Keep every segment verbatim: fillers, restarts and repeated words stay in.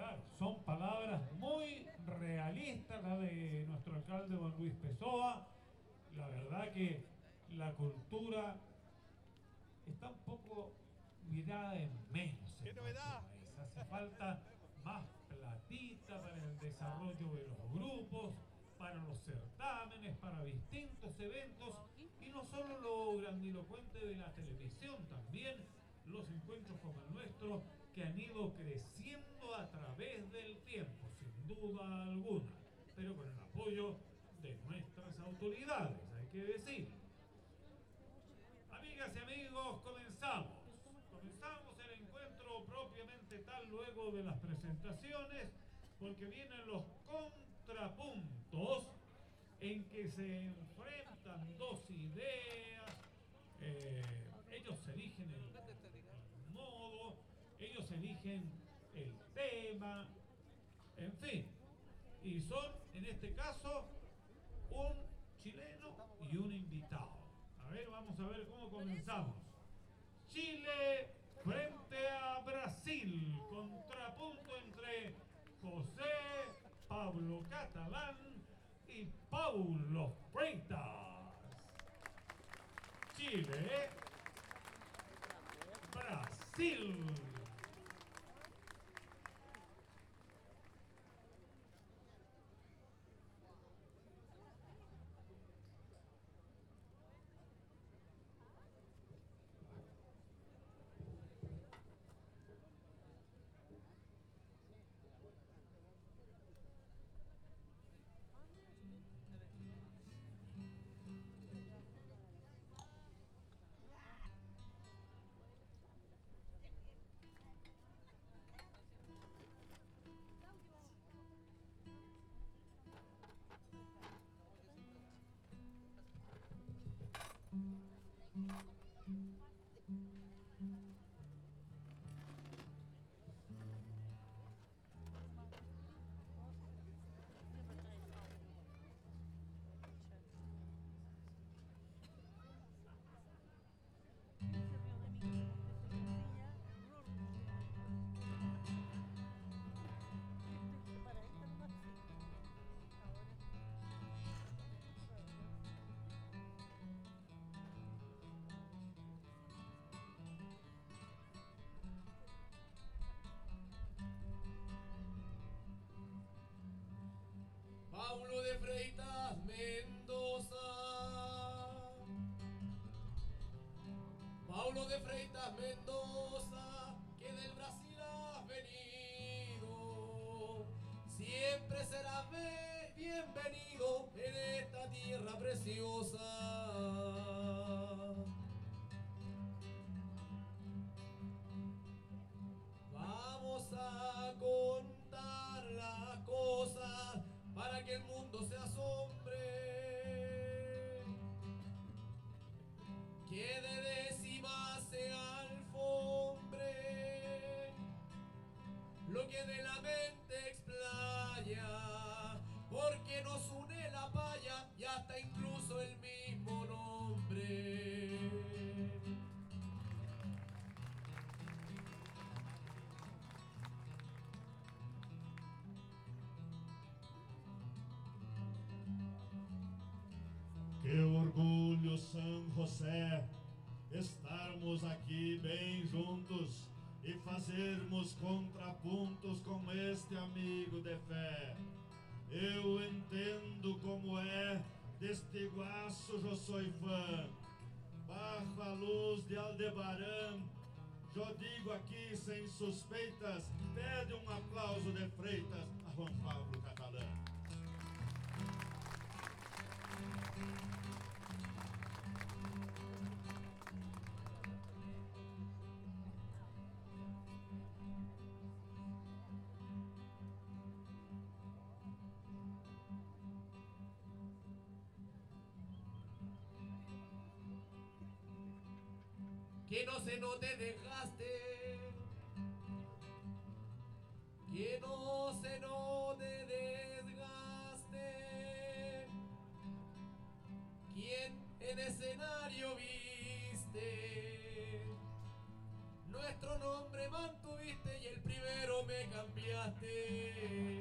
Claro, son palabras muy realistas las de nuestro alcalde don Luis Pessoa. La verdad que la cultura está un poco mirada en menos en nuestro país. Hace falta más platita para el desarrollo de los grupos, para los certámenes, para distintos eventos, y no solo lo grandilocuente de la televisión, también los encuentros como el nuestro, que han ido creciendo a través del tiempo, sin duda alguna, pero con el apoyo de nuestras autoridades, hay que decir. Amigas y amigos, comenzamos. Comenzamos el encuentro propiamente tal luego de las presentaciones, porque vienen los contrapuntos en que se enfrentan dos ideas. Eh, ellos eligen el, el modo, ellos eligen el tema, en fin. Y son, en este caso, un chileno y un invitado. A ver, vamos a ver cómo comenzamos. Chile frente a Brasil. Contrapunto entre José Pablo Catalán y Paulo Freitas. Chile, Brasil. Paulo de Freitas Mendoza. Paulo de Freitas Mendoza, que del Brasil has venido. Siempre serás bienvenido en esta tierra preciosa. Vamos a contar las cosas para que el mundo se asombre, que de décimas se alfombre lo que de la mente explaya, porque nos une la paya y hasta incluso el mismo nombre. Que orgulho, São José, estarmos aqui bem juntos e fazermos contrapontos com este amigo de fé. Eu entendo como é, deste Iguaço eu sou fã. Bajo a luz de Aldebarán, eu digo aqui sem suspeitas, pede um aplauso de Freitas a Juan Pablo Catalán. Que no se note desgaste, que no se note desgaste. Quien en escenario viste, nuestro nombre me mantuviste y el primero me cambiaste.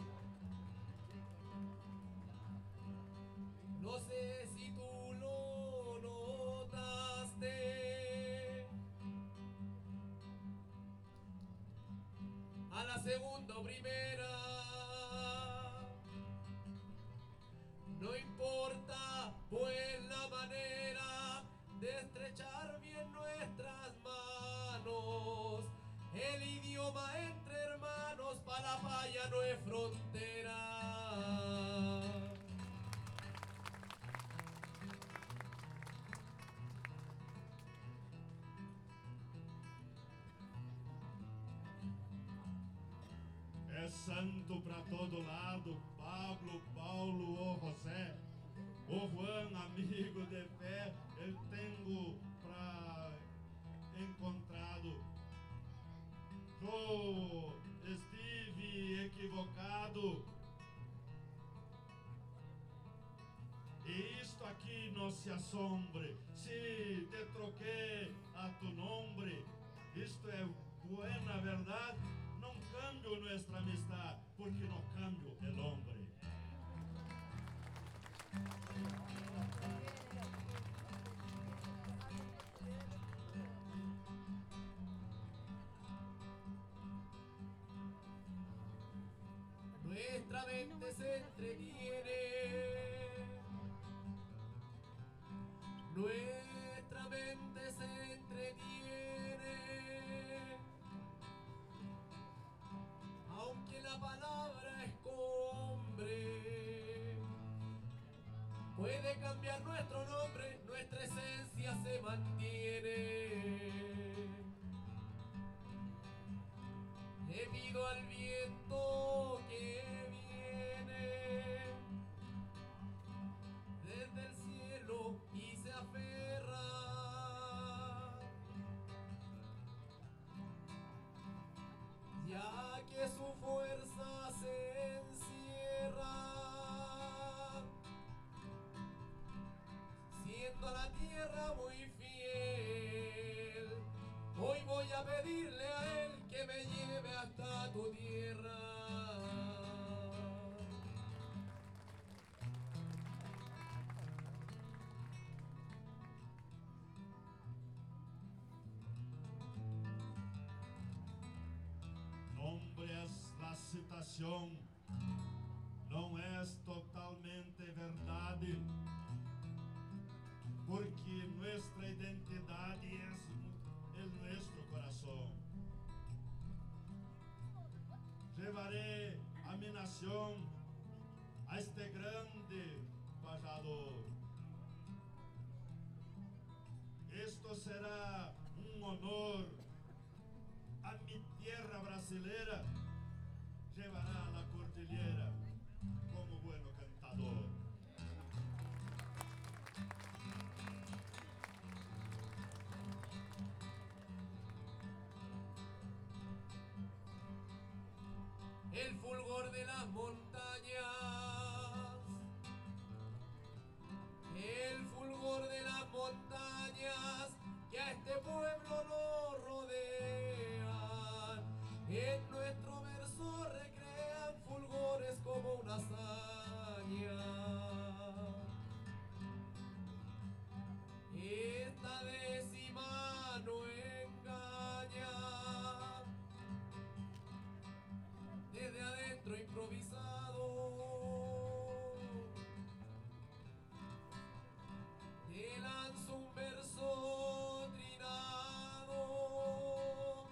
No sé si tú lo notaste. A la segunda o primera, no importa pues la manera de estrechar bien nuestras manos. El idioma entre hermanos pa' la falla no es frontera. É santo pra todo lado, Pablo, Paulo ou José, o Juan, amigo de fé, eu tenho pra encontrado. Eu estive equivocado. E isto aqui não se assombre, se te troquei a tu nombre, isto é buena verdade, não cambio nuestra amistad, porque no cambio el hombre. Nuestra mente se entretiene. Nuestra mente se entretiene, aunque la palabra es hombre, puede cambiar nuestro nombre, nuestra esencia se mantiene. Debido al viento que viene desde el cielo y se aferra, ya que su fuerza se encierra, siendo a la tierra muy fiel. Hoy voy a pedirle a él que me lleve hasta tu tierra. Nombres la citación, não é totalmente verdade, porque nuestra identidade é en nuestro corazón. Llevaré a mi nación a este grande pajador. Esto será un honor a mi tierra brasileira. Llevará a la cordillera como bueno cantador. El fulgor de las montañas, el fulgor de las montañas que a este pueblo lo rodean, en nuestro verso recrean fulgores como una hazaña. Esta décima no engaña, desde adentro improvisado, te lanzo un verso trinado,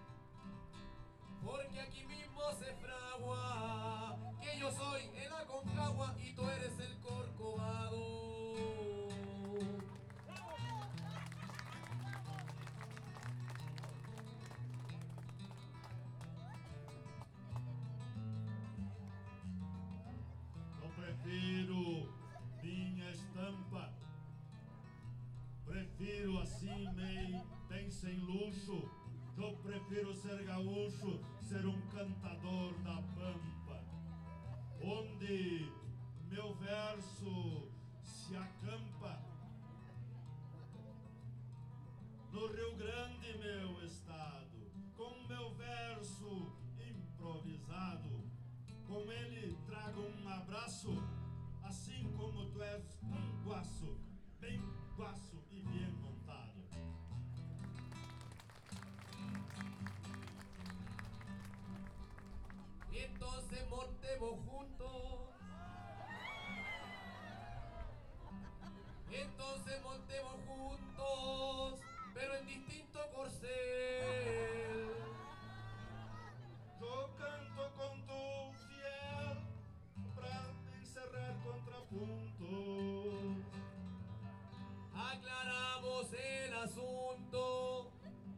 porque aquí mismo se fragua que yo soy el Aconcagua y tú eres el Corcovado. Prefiro minha estampa, prefiro assim meio bem sem luxo. Eu prefiro ser gaúcho, ser um cantador da pampa, onde meu verso se acampa. No Rio Grande, meu estado, abraço, assim como tu és um guaço, bem guaço e bem montado. Entonces montemos juntos. Entonces montemos juntos, pero en distinto corcel. Yo canto con tu fiel pra encerrar contrapuntos. Aclaramos el asunto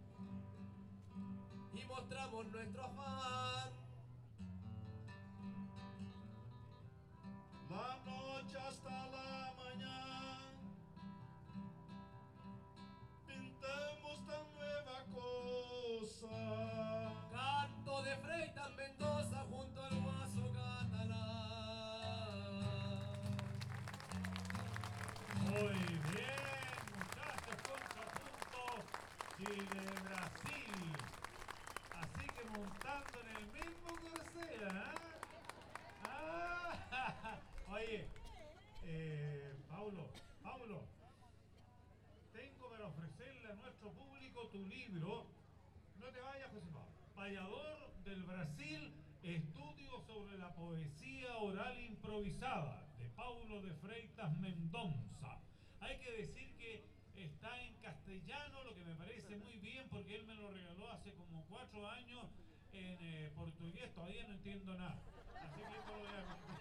y mostramos nuestro afán. La noche hasta la mañana pintamos tan nueva cosa. Canto de Freitas Mendoza junto al guaso catalán. Muy bien, muchachos, contrapunto Chile, Brasil. Así que montando en el mismo corcel, ¿ah? Ah, oye, eh, Paulo, Paulo, tengo para ofrecerle a nuestro público tu libro. No te vayas, José Pablo. Vallador del Brasil, estudio sobre la poesía oral improvisada, de Paulo de Freitas Mendonça. Hay que decir que está en castellano, lo que me parece muy bien porque él me lo regaló hace como cuatro años en eh, portugués, todavía no entiendo nada. Así que esto lo voy a